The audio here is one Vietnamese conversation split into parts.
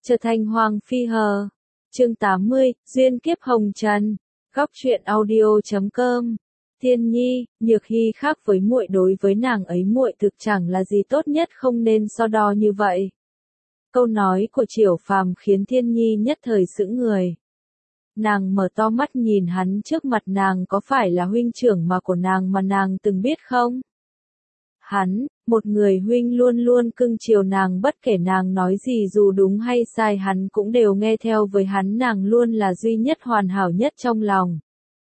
Trở thành Hoàng Phi hờ. Chương 80, Duyên kiếp hồng trần. Góc truyện audio.com. Thiên Nhi, Nhược Hy khác với muội, đối với nàng ấy muội thực chẳng là gì tốt nhất, không nên so đo như vậy. Câu nói của Triểu Phàm khiến Thiên Nhi nhất thời sững người. Nàng mở to mắt nhìn hắn, trước mặt nàng có phải là huynh trưởng của nàng mà nàng từng biết không? Hắn, một người huynh luôn luôn cưng chiều nàng, bất kể nàng nói gì dù đúng hay sai hắn cũng đều nghe theo, với hắn nàng luôn là duy nhất, hoàn hảo nhất trong lòng.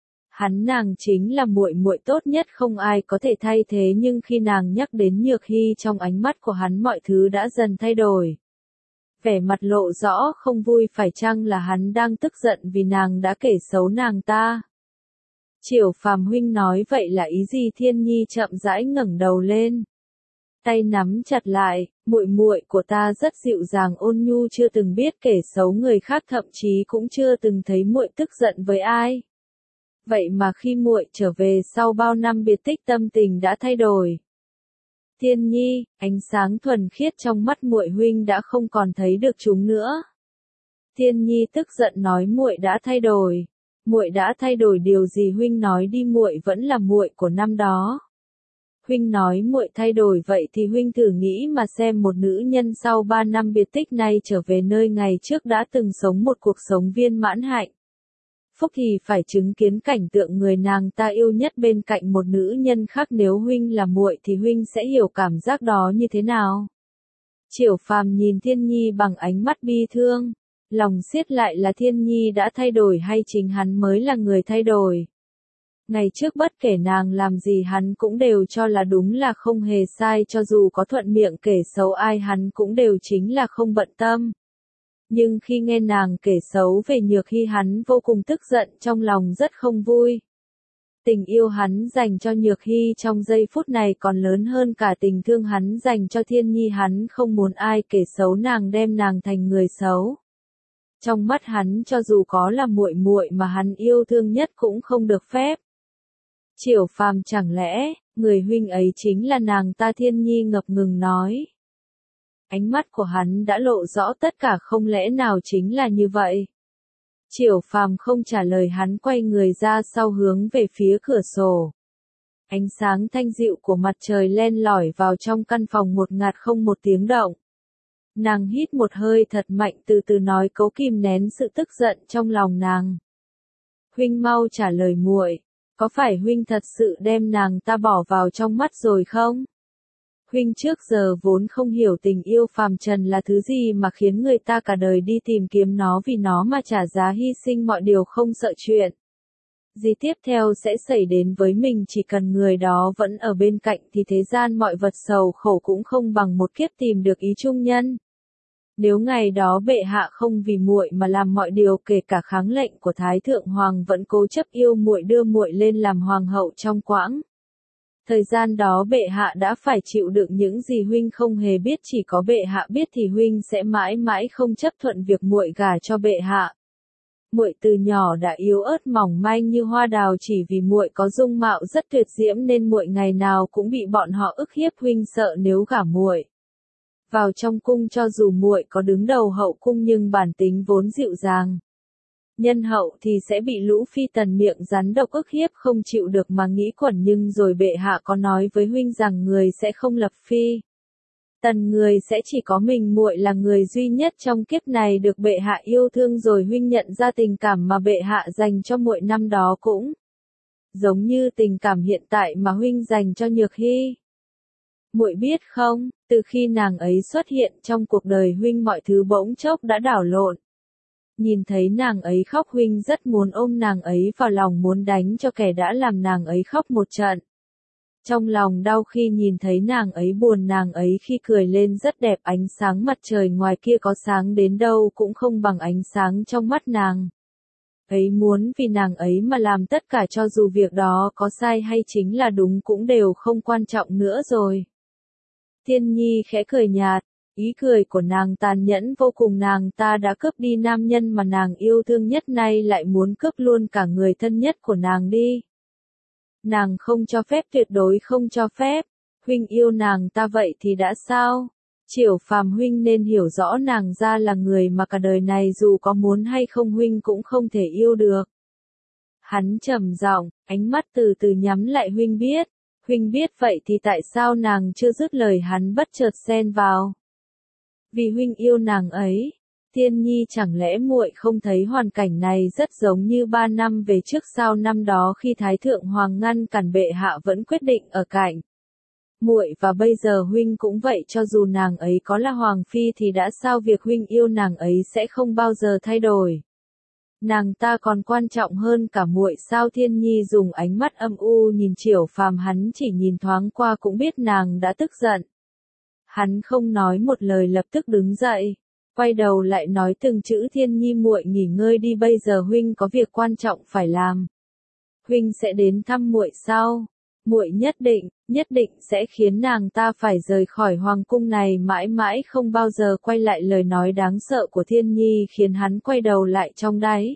Nàng chính là muội muội tốt nhất, không ai có thể thay thế, nhưng khi nàng nhắc đến Nhược Hy, trong ánh mắt của hắn mọi thứ đã dần thay đổi. Vẻ mặt lộ rõ không vui, phải chăng là hắn đang tức giận vì nàng đã kể xấu nàng ta? Triểu Phàm huynh nói vậy là ý gì? Thiên Nhi chậm rãi ngẩng đầu lên. Tay nắm chặt lại, muội muội của ta rất dịu dàng ôn nhu, chưa từng biết kể xấu người khác, thậm chí cũng chưa từng thấy muội tức giận với ai. Vậy mà khi muội trở về sau bao năm biệt tích, tâm tình đã thay đổi. Thiên Nhi, ánh sáng thuần khiết trong mắt muội huynh đã không còn thấy được chúng nữa. Thiên Nhi tức giận nói, muội đã thay đổi. Muội đã thay đổi điều gì? Huynh nói đi, muội vẫn là muội của năm đó. Huynh nói muội thay đổi, vậy thì huynh thử nghĩ mà xem, một nữ nhân sau 3 năm biệt tích này trở về nơi ngày trước đã từng sống một cuộc sống viên mãn hạnh phúc, thì phải chứng kiến cảnh tượng người nàng ta yêu nhất bên cạnh một nữ nhân khác. Nếu huynh là muội thì huynh sẽ hiểu cảm giác đó như thế nào. Triểu Phàm nhìn Thiên Nhi bằng ánh mắt bi thương, lòng siết lại, là Thiên Nhi đã thay đổi hay chính hắn mới là người thay đổi? Ngày trước bất kể nàng làm gì hắn cũng đều cho là đúng, là không hề sai, cho dù có thuận miệng kể xấu ai hắn cũng đều chính là không bận tâm. Nhưng khi nghe nàng kể xấu về Nhược Hy, hắn vô cùng tức giận, trong lòng rất không vui. Tình yêu hắn dành cho Nhược Hy trong giây phút này còn lớn hơn cả tình thương hắn dành cho Thiên Nhi, hắn không muốn ai kể xấu nàng, đem nàng thành người xấu. Trong mắt hắn, cho dù có là muội muội mà hắn yêu thương nhất cũng không được phép. Triểu Phàm, chẳng lẽ người huynh ấy chính là nàng ta? Thiên Nhi ngập ngừng nói. Ánh mắt của hắn đã lộ rõ tất cả, không lẽ nào chính là như vậy? Triểu Phàm không trả lời, hắn quay người ra sau, hướng về phía cửa sổ. Ánh sáng thanh dịu của mặt trời len lỏi vào trong căn phòng, một ngạt không một tiếng động. Nàng hít một hơi thật mạnh, từ từ nói, cố kìm nén sự tức giận trong lòng nàng. Huynh mau trả lời muội, có phải huynh thật sự đem nàng ta bỏ vào trong mắt rồi không? Huynh trước giờ vốn không hiểu tình yêu phàm trần là thứ gì mà khiến người ta cả đời đi tìm kiếm nó, vì nó mà trả giá hy sinh mọi điều, không sợ chuyện gì tiếp theo sẽ xảy đến với mình, chỉ cần người đó vẫn ở bên cạnh thì thế gian mọi vật sầu khổ cũng không bằng một kiếp tìm được ý chung nhân. Nếu ngày đó bệ hạ không vì muội mà làm mọi điều, kể cả kháng lệnh của Thái Thượng Hoàng, vẫn cố chấp yêu muội, đưa muội lên làm hoàng hậu trong quãng thời gian đó, bệ hạ đã phải chịu đựng những gì huynh không hề biết, chỉ có bệ hạ biết thì huynh sẽ mãi mãi không chấp thuận việc muội gả cho bệ hạ. Muội từ nhỏ đã yếu ớt mỏng manh như hoa đào, chỉ vì muội có dung mạo rất tuyệt diễm nên muội ngày nào cũng bị bọn họ ức hiếp. Huynh sợ nếu gả muội vào trong cung, cho dù muội có đứng đầu hậu cung nhưng bản tính vốn dịu dàng nhân hậu thì sẽ bị lũ phi tần miệng rắn độc ức hiếp không chịu được mà nghĩ quẩn. Nhưng rồi bệ hạ có nói với huynh rằng người sẽ không lập phi tần, người sẽ chỉ có mình muội là người duy nhất trong kiếp này được bệ hạ yêu thương. Rồi huynh nhận ra tình cảm mà bệ hạ dành cho muội năm đó cũng giống như tình cảm hiện tại mà huynh dành cho Nhược Hy. Muội biết không, từ khi nàng ấy xuất hiện trong cuộc đời huynh, mọi thứ bỗng chốc đã đảo lộn. Nhìn thấy nàng ấy khóc, huynh rất muốn ôm nàng ấy vào lòng, muốn đánh cho kẻ đã làm nàng ấy khóc một trận. Trong lòng đau khi nhìn thấy nàng ấy buồn, nàng ấy khi cười lên rất đẹp, ánh sáng mặt trời ngoài kia có sáng đến đâu cũng không bằng ánh sáng trong mắt nàng ấy. Muốn vì nàng ấy mà làm tất cả, cho dù việc đó có sai hay chính là đúng cũng đều không quan trọng nữa rồi. Thiên Nhi khẽ cười nhạt, ý cười của nàng tàn nhẫn vô cùng, nàng ta đã cướp đi nam nhân mà nàng yêu thương nhất, nay lại muốn cướp luôn cả người thân nhất của nàng đi. Nàng không cho phép, tuyệt đối không cho phép. Huynh yêu nàng ta vậy thì đã sao? Triểu Phàm huynh nên hiểu rõ nàng ra là người mà cả đời này dù có muốn hay không huynh cũng không thể yêu được. Hắn trầm giọng, ánh mắt từ từ nhắm lại. Huynh biết vậy thì tại sao nàng chưa dứt lời, hắn bất chợt xen vào. Vì huynh yêu nàng ấy. Tiên nhi, chẳng lẽ muội không thấy hoàn cảnh này rất giống như 3 năm về trước sao? Năm đó khi Thái Thượng Hoàng ngăn cản bệ hạ vẫn quyết định ở cạnh muội, và bây giờ huynh cũng vậy, cho dù nàng ấy có là hoàng phi thì đã sao, việc huynh yêu nàng ấy sẽ không bao giờ thay đổi. Nàng ta còn quan trọng hơn cả muội sao? Thiên nhi dùng ánh mắt âm u nhìn Triểu Phàm, hắn chỉ nhìn thoáng qua cũng biết nàng đã tức giận. Hắn không nói một lời, lập tức đứng dậy, quay đầu lại nói từng chữ: Thiên nhi, muội nghỉ ngơi đi, bây giờ huynh có việc quan trọng phải làm. Huynh sẽ đến thăm muội sao? Muội nhất định sẽ khiến nàng ta phải rời khỏi hoàng cung này mãi mãi không bao giờ quay lại. Lời nói đáng sợ của Thiên nhi khiến hắn quay đầu lại, trong đáy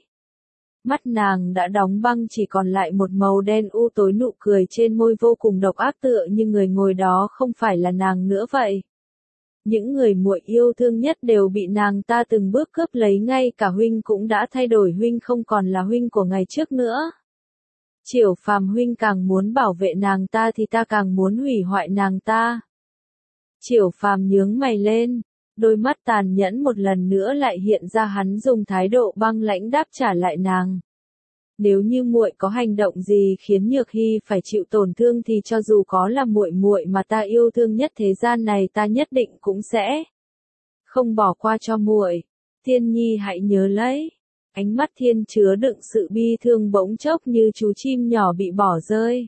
mắt nàng đã đóng băng, chỉ còn lại một màu đen u tối, nụ cười trên môi vô cùng độc ác, tựa như người ngồi đó không phải là nàng nữa vậy. Những người muội yêu thương nhất đều bị nàng ta từng bước cướp lấy, ngay cả huynh cũng đã thay đổi, huynh không còn là huynh của ngày trước nữa. Triểu Phàm, huynh càng muốn bảo vệ nàng ta thì ta càng muốn hủy hoại nàng ta. Triểu Phàm nhướng mày lên, đôi mắt tàn nhẫn một lần nữa lại hiện ra, hắn dùng thái độ băng lãnh đáp trả lại nàng. Nếu như muội có hành động gì khiến Nhược Hy phải chịu tổn thương thì cho dù có là muội mà ta yêu thương nhất thế gian này, ta nhất định cũng sẽ không bỏ qua cho muội. Thiên nhi hãy nhớ lấy. Ánh mắt Thiên chứa đựng sự bi thương, bỗng chốc như chú chim nhỏ bị bỏ rơi.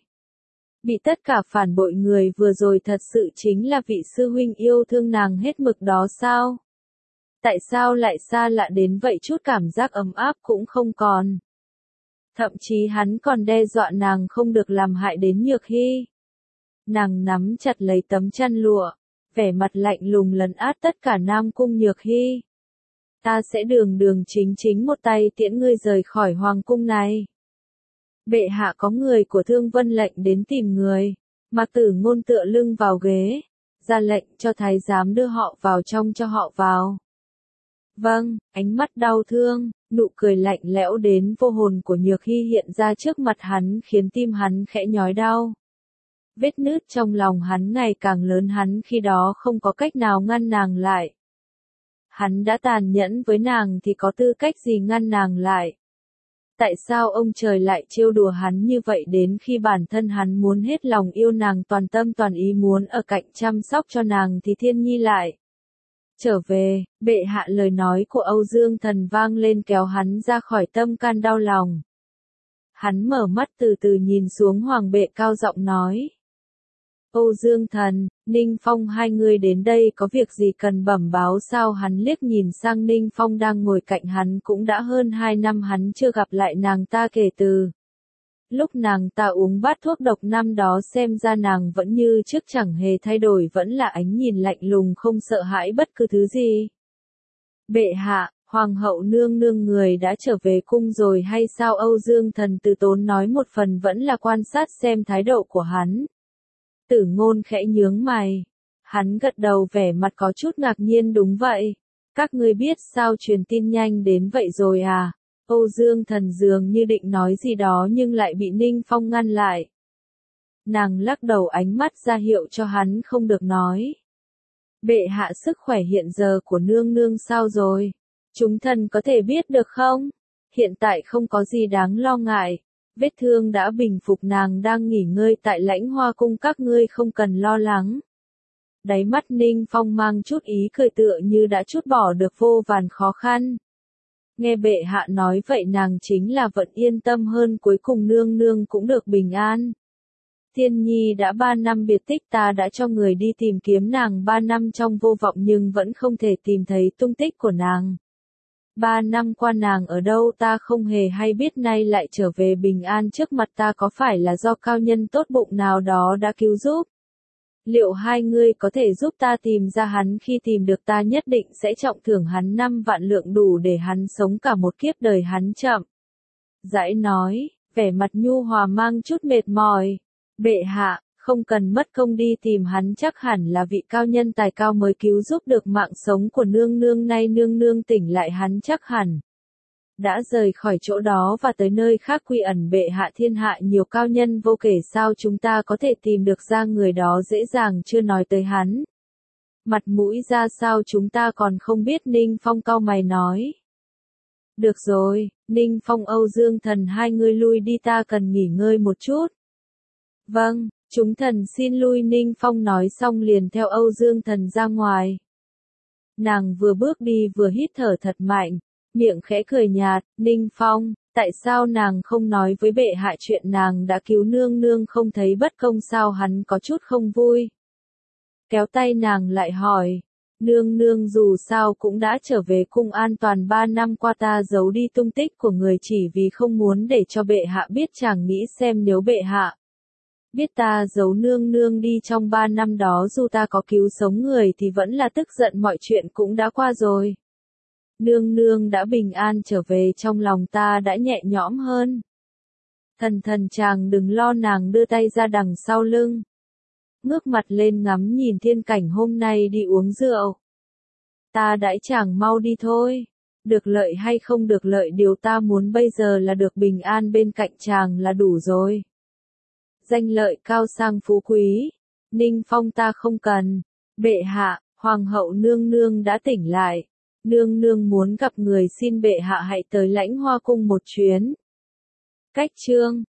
Bị tất cả phản bội người vừa rồi thật sự chính là vị sư huynh yêu thương nàng hết mực đó sao? Tại sao lại xa lạ đến vậy, chút cảm giác ấm áp cũng không còn? Thậm chí hắn còn đe dọa nàng không được làm hại đến Nhược Hy. Nàng nắm chặt lấy tấm chăn lụa, vẻ mặt lạnh lùng lấn át tất cả Nam Cung. Nhược Hy, ta sẽ đường chính một tay tiễn ngươi rời khỏi hoàng cung này. Bệ hạ có người của Thương Vân lệnh đến tìm người. Mạc Tử Ngôn tựa lưng vào ghế, ra lệnh cho thái giám đưa họ vào trong, cho họ vào. Vâng. Ánh mắt đau thương, nụ cười lạnh lẽo đến vô hồn của Nhược Hy hiện ra trước mặt hắn, khiến tim hắn khẽ nhói đau. Vết nứt trong lòng hắn ngày càng lớn, hắn khi đó không có cách nào ngăn nàng lại. Hắn đã tàn nhẫn với nàng thì có tư cách gì ngăn nàng lại? Tại sao ông trời lại trêu đùa hắn như vậy, đến khi bản thân hắn muốn hết lòng yêu nàng, toàn tâm toàn ý muốn ở cạnh chăm sóc cho nàng thì Thiên nhi lại trở về? Bệ hạ, lời nói của Âu Dương Thần vang lên kéo hắn ra khỏi tâm can đau lòng. Hắn mở mắt từ từ nhìn xuống hoàng bệ, cao giọng nói. Âu Dương Thần, Ninh Phong hai người đến đây có việc gì cần bẩm báo sao? Hắn liếc nhìn sang Ninh Phong đang ngồi cạnh hắn, cũng đã hơn 2 năm hắn chưa gặp lại nàng ta kể từ lúc nàng ta uống bát thuốc độc năm đó, xem ra nàng vẫn như trước, chẳng hề thay đổi, vẫn là ánh nhìn lạnh lùng không sợ hãi bất cứ thứ gì. Bệ hạ, Hoàng hậu nương nương người đã trở về cung rồi hay sao? Âu Dương Thần từ tốn nói, một phần vẫn là quan sát xem thái độ của hắn. Tử Ngôn khẽ nhướng mày. Hắn gật đầu, vẻ mặt có chút ngạc nhiên. Đúng vậy. Các ngươi biết sao? Truyền tin nhanh đến vậy rồi à? Âu Dương Thần dường như định nói gì đó nhưng lại bị Ninh Phong ngăn lại. Nàng lắc đầu, ánh mắt ra hiệu cho hắn không được nói. Bệ hạ, sức khỏe hiện giờ của nương nương sao rồi? Chúng thần có thể biết được không? Hiện tại không có gì đáng lo ngại. Vết thương đã bình phục, nàng đang nghỉ ngơi tại Lãnh Hoa cung, các ngươi không cần lo lắng. Đáy mắt Ninh Phong mang chút ý cười, tựa như đã trút bỏ được vô vàn khó khăn. Nghe bệ hạ nói vậy nàng chính là vẫn yên tâm hơn, cuối cùng nương nương cũng được bình an. Thiên nhi đã 3 năm biệt tích, ta đã cho người đi tìm kiếm nàng 3 năm trong vô vọng nhưng vẫn không thể tìm thấy tung tích của nàng. 3 năm qua nàng ở đâu ta không hề hay biết, nay lại trở về bình an trước mặt ta, có phải là do cao nhân tốt bụng nào đó đã cứu giúp? Liệu hai ngươi có thể giúp ta tìm ra hắn? Khi tìm được ta nhất định sẽ trọng thưởng hắn 5 vạn lượng, đủ để hắn sống cả một kiếp đời. Hắn chậm rãi nói, vẻ mặt nhu hòa mang chút mệt mỏi. Bệ hạ, Không cần mất công đi tìm hắn, chắc hẳn là vị cao nhân tài cao mới cứu giúp được mạng sống của nương nương, nay nương nương tỉnh lại hắn chắc hẳn đã rời khỏi chỗ đó và tới nơi khác quy ẩn. Bệ hạ, thiên hạ nhiều cao nhân vô kể, sao chúng ta có thể tìm được ra người đó dễ dàng, chưa nói tới hắn. Mặt mũi ra sao chúng ta còn không biết. Ninh Phong cau mày nói. Được rồi, Ninh Phong, Âu Dương Thần, hai người lui đi, ta cần nghỉ ngơi một chút. Vâng, chúng thần xin lui. Ninh Phong nói xong liền theo Âu Dương Thần ra ngoài. Nàng vừa bước đi vừa hít thở thật mạnh, miệng khẽ cười nhạt. Ninh Phong, tại sao nàng không nói với bệ hạ chuyện nàng đã cứu nương nương, không thấy bất công sao? Hắn có chút không vui. Kéo tay nàng lại hỏi. Nương nương dù sao cũng đã trở về cung an toàn, 3 năm qua ta giấu đi tung tích của người chỉ vì không muốn để cho bệ hạ biết. Chàng nghĩ xem, nếu bệ hạ biết ta giấu nương nương đi trong 3 năm đó, dù ta có cứu sống người thì vẫn là tức giận, mọi chuyện cũng đã qua rồi. Nương nương đã bình an trở về, trong lòng ta đã nhẹ nhõm hơn. Thần thần, chàng đừng lo. Nàng đưa tay ra đằng sau lưng, ngước mặt lên ngắm nhìn thiên cảnh. Hôm nay đi uống rượu. Ta đãi chàng, mau đi thôi. Được lợi hay không được lợi, điều ta muốn bây giờ là được bình an bên cạnh chàng là đủ rồi. Danh lợi, cao sang phú quý. Ninh Phong, ta không cần. Bệ hạ, hoàng hậu nương nương đã tỉnh lại. Nương nương muốn gặp người, xin bệ hạ hãy tới Lãnh Hoa cung một chuyến. Cách chương